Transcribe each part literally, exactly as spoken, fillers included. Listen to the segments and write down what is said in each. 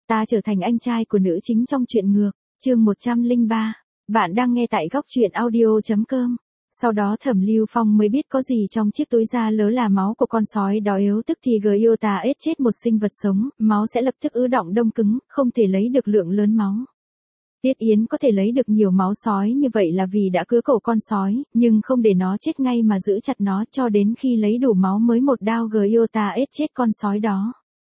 ta trở thành anh trai của nữ chính trong truyện ngược, chương một trăm lẻ ba. Bạn đang nghe tại góc truyện audio chấm com. Sau đó Thẩm Lưu Phong mới biết có gì trong chiếc túi da lớ là máu của con sói đó, yếu tức thì Giota ết chết một sinh vật sống, máu sẽ lập tức ứ đọng đông cứng, không thể lấy được lượng lớn máu. Tiết Yến có thể lấy được nhiều máu sói như vậy là vì đã cứa cổ con sói, nhưng không để nó chết ngay mà giữ chặt nó cho đến khi lấy đủ máu mới một đao Giota ết chết con sói đó.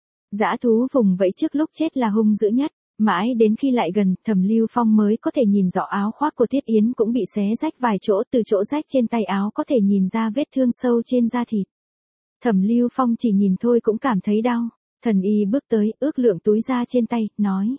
Dã thú vùng vẫy trước lúc chết là hung dữ nhất, mãi đến khi lại gần, Thẩm Lưu Phong mới có thể nhìn rõ áo khoác của Tiết Yến cũng bị xé rách vài chỗ, từ chỗ rách trên tay áo có thể nhìn ra vết thương sâu trên da thịt. Thẩm Lưu Phong chỉ nhìn thôi cũng cảm thấy đau, thần y bước tới, ước lượng túi da trên tay, nói.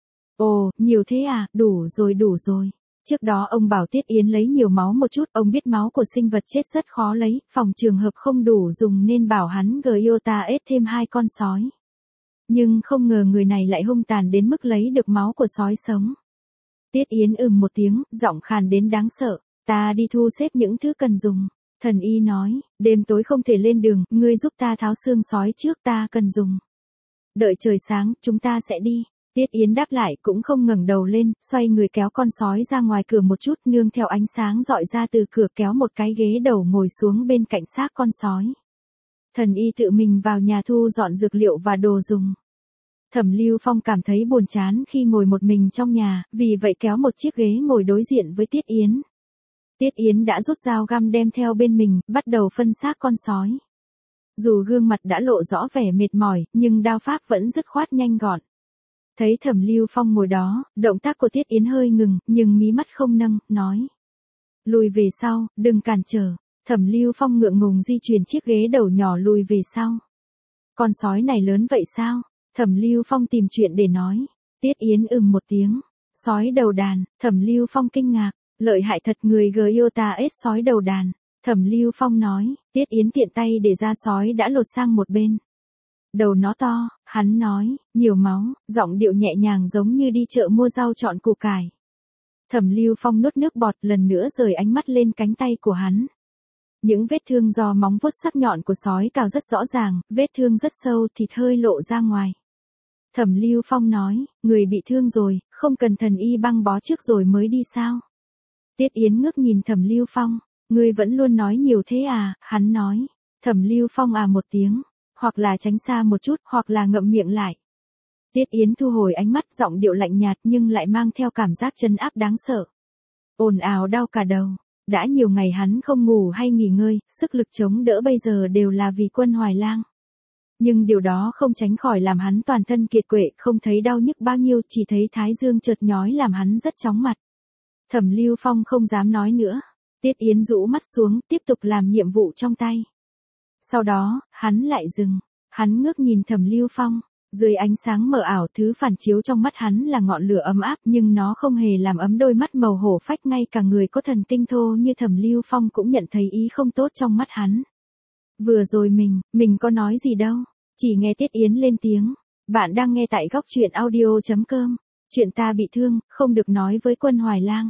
Ồ, nhiều thế à, đủ rồi đủ rồi. Trước đó ông bảo Tiết Yến lấy nhiều máu một chút, ông biết máu của sinh vật chết rất khó lấy, phòng trường hợp không đủ dùng nên bảo hắn Giota ết thêm hai con sói. Nhưng không ngờ người này lại hung tàn đến mức lấy được máu của sói sống. Tiết Yến ừm một tiếng, giọng khàn đến đáng sợ, ta đi thu xếp những thứ cần dùng. Thần y nói, đêm tối không thể lên đường, ngươi giúp ta tháo xương sói trước, ta cần dùng. Đợi trời sáng, chúng ta sẽ đi. Tiết Yến đáp lại cũng không ngẩng đầu lên, xoay người kéo con sói ra ngoài cửa một chút, nương theo ánh sáng dọi ra từ cửa kéo một cái ghế đầu ngồi xuống bên cạnh xác con sói. Thần y tự mình vào nhà thu dọn dược liệu và đồ dùng. Thẩm Lưu Phong cảm thấy buồn chán khi ngồi một mình trong nhà, vì vậy kéo một chiếc ghế ngồi đối diện với Tiết Yến. Tiết Yến đã rút dao găm đem theo bên mình, bắt đầu phân xác con sói. Dù gương mặt đã lộ rõ vẻ mệt mỏi, nhưng đao pháp vẫn dứt khoát nhanh gọn. Thấy Thẩm Lưu Phong ngồi đó, động tác của Tiết Yến hơi ngừng, nhưng mí mắt không nâng, nói. Lùi về sau, đừng cản trở. Thẩm Lưu Phong ngượng ngùng di chuyển chiếc ghế đầu nhỏ lùi về sau. Con sói này lớn vậy sao? Thẩm Lưu Phong tìm chuyện để nói. Tiết Yến ừm một tiếng. Sói đầu đàn, Thẩm Lưu Phong kinh ngạc. Lợi hại thật, người Giota ết sói đầu đàn. Thẩm Lưu Phong nói. Tiết Yến tiện tay để ra sói đã lột sang một bên. Đầu nó to, hắn nói, nhiều máu, giọng điệu nhẹ nhàng giống như đi chợ mua rau chọn củ cải. Thẩm Lưu Phong nuốt nước bọt, lần nữa rời ánh mắt lên cánh tay của hắn. Những vết thương do móng vuốt sắc nhọn của sói cào rất rõ ràng, vết thương rất sâu, thịt hơi lộ ra ngoài. Thẩm Lưu Phong nói, người bị thương rồi, không cần thần y băng bó trước rồi mới đi sao? Tiết Yến ngước nhìn Thẩm Lưu Phong, ngươi vẫn luôn nói nhiều thế à, hắn nói. Thẩm Lưu Phong à một tiếng, hoặc là tránh xa một chút, hoặc là ngậm miệng lại. Tiết Yến thu hồi ánh mắt, giọng điệu lạnh nhạt nhưng lại mang theo cảm giác trấn áp đáng sợ. Ồn ào đau cả đầu. Đã nhiều ngày hắn không ngủ hay nghỉ ngơi, sức lực chống đỡ bây giờ đều là vì Quân Hoài Lang. Nhưng điều đó không tránh khỏi làm hắn toàn thân kiệt quệ, không thấy đau nhức bao nhiêu, chỉ thấy thái dương chợt nhói làm hắn rất chóng mặt. Thẩm Lưu Phong không dám nói nữa. Tiết Yến rũ mắt xuống, tiếp tục làm nhiệm vụ trong tay. Sau đó, hắn lại dừng. Hắn ngước nhìn Thẩm Lưu Phong. Dưới ánh sáng mờ ảo, thứ phản chiếu trong mắt hắn là ngọn lửa ấm áp, nhưng nó không hề làm ấm đôi mắt màu hổ phách, ngay cả người có thần kinh thô như Thẩm Lưu Phong cũng nhận thấy ý không tốt trong mắt hắn. Vừa rồi mình, mình có nói gì đâu, chỉ nghe Tiết Yến lên tiếng. Bạn đang nghe tại góc truyện audio chấm com. Chuyện ta bị thương, không được nói với Quân Hoài Lang.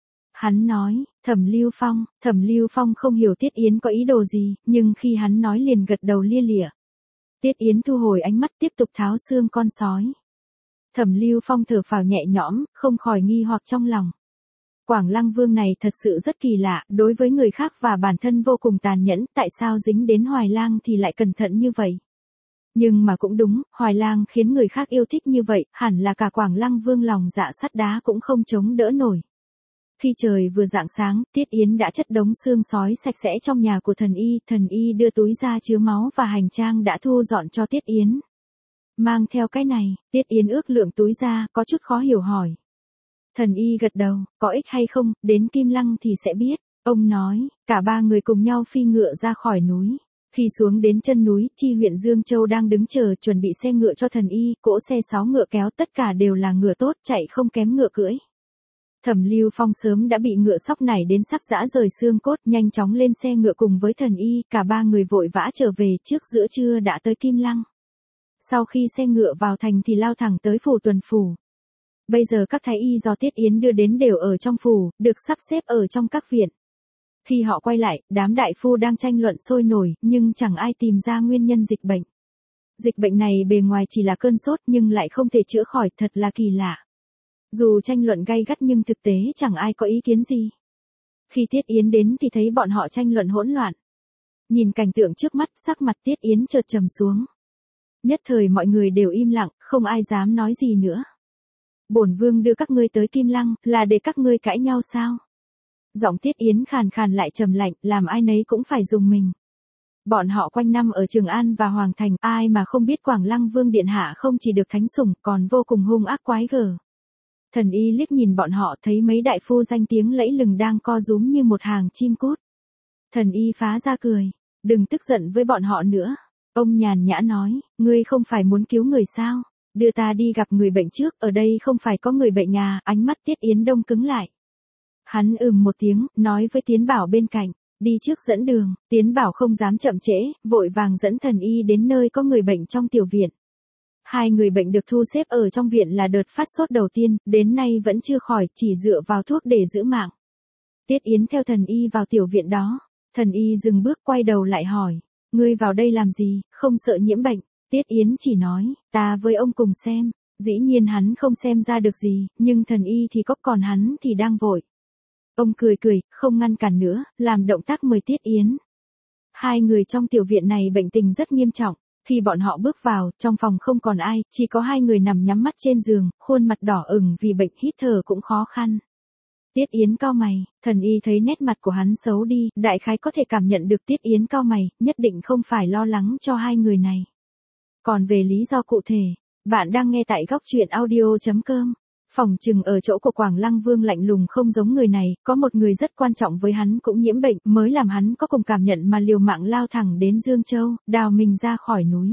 Hắn nói, Thẩm Lưu Phong, Thẩm Lưu Phong không hiểu Tiết Yến có ý đồ gì, nhưng khi hắn nói liền gật đầu lia lịa. Tiết Yến thu hồi ánh mắt tiếp tục tháo xương con sói. Thẩm Lưu Phong thở phào nhẹ nhõm, không khỏi nghi hoặc trong lòng. Quảng Lăng Vương này thật sự rất kỳ lạ, đối với người khác và bản thân vô cùng tàn nhẫn, tại sao dính đến Hoài Lang thì lại cẩn thận như vậy? Nhưng mà cũng đúng, Hoài Lang khiến người khác yêu thích như vậy, hẳn là cả Quảng Lăng Vương lòng dạ sắt đá cũng không chống đỡ nổi. Khi trời vừa rạng sáng, Tiết Yến đã chất đống xương sói sạch sẽ trong nhà của thần y, thần y đưa túi da chứa máu và hành trang đã thu dọn cho Tiết Yến. Mang theo cái này, Tiết Yến ước lượng túi da, có chút khó hiểu hỏi. Thần y gật đầu, có ích hay không, đến Kim Lăng thì sẽ biết. Ông nói, cả ba người cùng nhau phi ngựa ra khỏi núi. Khi xuống đến chân núi, Chi huyện Dương Châu đang đứng chờ chuẩn bị xe ngựa cho thần y, cỗ xe sáu ngựa kéo tất cả đều là ngựa tốt, chạy không kém ngựa cưỡi. Thẩm Lưu Phong sớm đã bị ngựa sóc nảy đến sắc dã rời xương cốt, nhanh chóng lên xe ngựa cùng với thần y, cả ba người vội vã trở về, trước giữa trưa đã tới Kim Lăng. Sau khi xe ngựa vào thành thì lao thẳng tới phủ tuần phủ. Bây giờ các thái y do Tiết Yến đưa đến đều ở trong phủ, được sắp xếp ở trong các viện. Khi họ quay lại, đám đại phu đang tranh luận sôi nổi, nhưng chẳng ai tìm ra nguyên nhân dịch bệnh. Dịch bệnh này bề ngoài chỉ là cơn sốt nhưng lại không thể chữa khỏi, thật là kỳ lạ. Dù tranh luận gay gắt nhưng thực tế chẳng ai có ý kiến gì. Khi Tiết Yến đến thì thấy bọn họ tranh luận hỗn loạn. Nhìn cảnh tượng trước mắt, sắc mặt Tiết Yến chợt trầm xuống. Nhất thời mọi người đều im lặng, không ai dám nói gì nữa. Bổn vương đưa các ngươi tới Kim Lăng, là để các ngươi cãi nhau sao? Giọng Tiết Yến khàn khàn lại trầm lạnh, làm ai nấy cũng phải dùng mình. Bọn họ quanh năm ở Trường An và Hoàng Thành, ai mà không biết Quảng Lăng Vương Điện Hạ không chỉ được thánh sủng, còn vô cùng hung ác quái gở. Thần y liếc nhìn bọn họ, thấy mấy đại phu danh tiếng lẫy lừng đang co rúm như một hàng chim cút. Thần y phá ra cười, đừng tức giận với bọn họ nữa. Ông nhàn nhã nói, ngươi không phải muốn cứu người sao? Đưa ta đi gặp người bệnh trước, ở đây không phải có người bệnh à? Ánh mắt Tiết Yến đông cứng lại. Hắn ừm một tiếng, nói với Tiến Bảo bên cạnh, đi trước dẫn đường. Tiến Bảo không dám chậm trễ, vội vàng dẫn thần y đến nơi có người bệnh trong tiểu viện. Hai người bệnh được thu xếp ở trong viện là đợt phát sốt đầu tiên, đến nay vẫn chưa khỏi, chỉ dựa vào thuốc để giữ mạng. Tiết Yến theo thần y vào tiểu viện đó. Thần y dừng bước quay đầu lại hỏi, ngươi vào đây làm gì, không sợ nhiễm bệnh? Tiết Yến chỉ nói, ta với ông cùng xem. Dĩ nhiên hắn không xem ra được gì, nhưng thần y thì có, còn hắn thì đang vội. Ông cười cười, không ngăn cản nữa, làm động tác mời Tiết Yến. Hai người trong tiểu viện này bệnh tình rất nghiêm trọng. Khi bọn họ bước vào, trong phòng không còn ai, chỉ có hai người nằm nhắm mắt trên giường, khuôn mặt đỏ ửng vì bệnh, hít thở cũng khó khăn. Tiết Yến cau mày, thần y thấy nét mặt của hắn xấu đi, đại khái có thể cảm nhận được Tiết Yến cau mày, nhất định không phải lo lắng cho hai người này. Còn về lý do cụ thể, bạn đang nghe tại góc truyện audio chấm com. Phòng trừng ở chỗ của Quảng Lăng Vương lạnh lùng không giống người này, có một người rất quan trọng với hắn cũng nhiễm bệnh, mới làm hắn có cùng cảm nhận mà liều mạng lao thẳng đến Dương Châu, đào mình ra khỏi núi.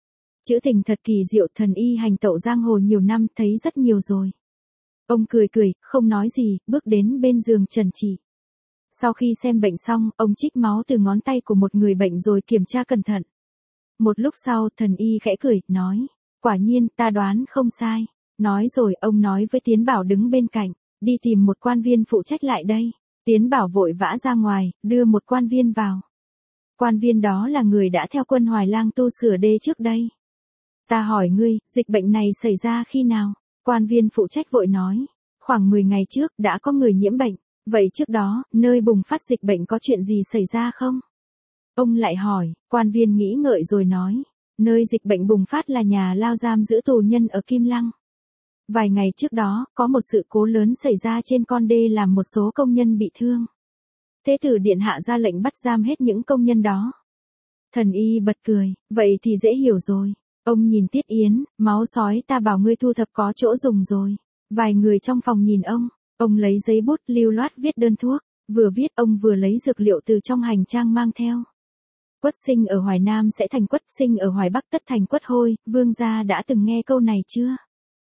Chữ tình thật kỳ diệu, thần y hành tẩu giang hồ nhiều năm, thấy rất nhiều rồi. Ông cười cười, không nói gì, bước đến bên giường trần trị. Sau khi xem bệnh xong, ông trích máu từ ngón tay của một người bệnh rồi kiểm tra cẩn thận. Một lúc sau, thần y khẽ cười, nói, quả nhiên, ta đoán không sai. Nói rồi, ông nói với Tiến Bảo đứng bên cạnh, đi tìm một quan viên phụ trách lại đây. Tiến Bảo vội vã ra ngoài, đưa một quan viên vào. Quan viên đó là người đã theo quân Hoài Lang tu sửa đê trước đây. Ta hỏi ngươi, dịch bệnh này xảy ra khi nào? Quan viên phụ trách vội nói, khoảng mười ngày trước, đã có người nhiễm bệnh. Vậy trước đó, nơi bùng phát dịch bệnh có chuyện gì xảy ra không? Ông lại hỏi, quan viên nghĩ ngợi rồi nói, nơi dịch bệnh bùng phát là nhà lao giam giữ tù nhân ở Kim Lăng. Vài ngày trước đó, có một sự cố lớn xảy ra trên con đê làm một số công nhân bị thương. Thế tử điện hạ ra lệnh bắt giam hết những công nhân đó. Thần y bật cười, vậy thì dễ hiểu rồi. Ông nhìn Tiết Yến, máu sói ta bảo ngươi thu thập có chỗ dùng rồi. Vài người trong phòng nhìn ông, ông lấy giấy bút lưu loát viết đơn thuốc, vừa viết ông vừa lấy dược liệu từ trong hành trang mang theo. Quất sinh ở Hoài Nam sẽ thành quất sinh ở Hoài Bắc tất thành quất hôi, vương gia đã từng nghe câu này chưa?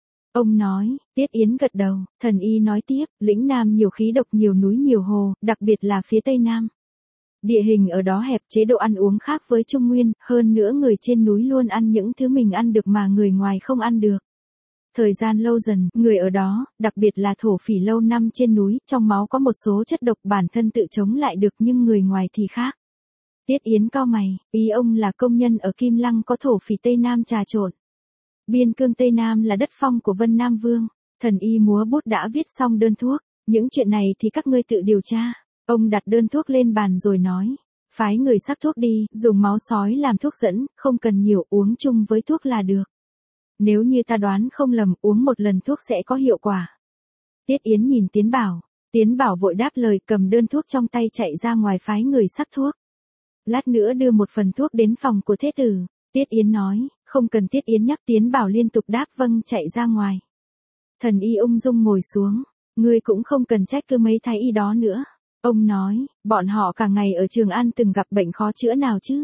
Ông nói, Tiết Yến gật đầu, thần y nói tiếp, lĩnh Nam nhiều khí độc, nhiều núi nhiều hồ, đặc biệt là phía Tây Nam. Địa hình ở đó hẹp, chế độ ăn uống khác với Trung Nguyên, hơn nữa người trên núi luôn ăn những thứ mình ăn được mà người ngoài không ăn được. Thời gian lâu dần, người ở đó, đặc biệt là thổ phỉ lâu năm trên núi, trong máu có một số chất độc bản thân tự chống lại được nhưng người ngoài thì khác. Tiết Yến cau mày, ý ông là công nhân ở Kim Lăng có thổ phỉ Tây Nam trà trộn. Biên cương Tây Nam là đất phong của Vân Nam Vương. Thần y múa bút đã viết xong đơn thuốc. Những chuyện này thì các ngươi tự điều tra. Ông đặt đơn thuốc lên bàn rồi nói. Phái người sắc thuốc đi, dùng máu sói làm thuốc dẫn, không cần nhiều, uống chung với thuốc là được. Nếu như ta đoán không lầm, uống một lần thuốc sẽ có hiệu quả. Tiết Yến nhìn Tiến Bảo. Tiến Bảo vội đáp lời, cầm đơn thuốc trong tay chạy ra ngoài phái người sắc thuốc. Lát nữa đưa một phần thuốc đến phòng của thế tử. Tiết Yến nói, không cần Tiết Yến nhắc, Tiến Bảo liên tục đáp vâng chạy ra ngoài. Thần y ung dung ngồi xuống, ngươi cũng không cần trách cứ mấy thái y đó nữa. Ông nói, bọn họ cả ngày ở Trường An từng gặp bệnh khó chữa nào chứ.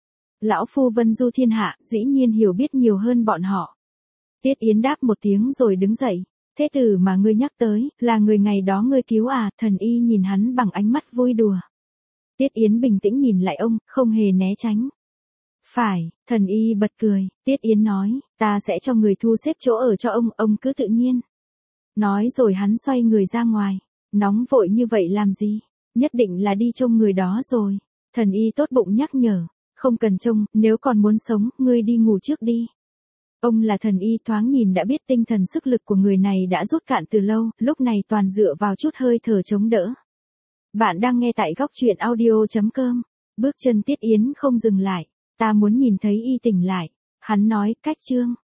Lão phu vân du thiên hạ, dĩ nhiên hiểu biết nhiều hơn bọn họ. Tiết Yến đáp một tiếng rồi đứng dậy. Thế tử mà ngươi nhắc tới, là người ngày đó ngươi cứu à? Thần y nhìn hắn bằng ánh mắt vui đùa. Tiết Yến bình tĩnh nhìn lại ông, không hề né tránh. Phải, thần y bật cười, Tiết Yến nói, ta sẽ cho người thu xếp chỗ ở cho ông, ông cứ tự nhiên. Nói rồi hắn xoay người ra ngoài, nóng vội như vậy làm gì, nhất định là đi trông người đó rồi. Thần y tốt bụng nhắc nhở, Không cần trông, nếu còn muốn sống, ngươi đi ngủ trước đi. Ông là thần y thoáng nhìn đã biết tinh thần sức lực của người này đã rút cạn từ lâu, lúc này toàn dựa vào chút hơi thở chống đỡ. Bạn đang nghe tại góc truyện audio.com. Bước chân Tiết Yến không dừng lại. Ta muốn nhìn thấy y tỉnh lại. Hắn nói, cách chương.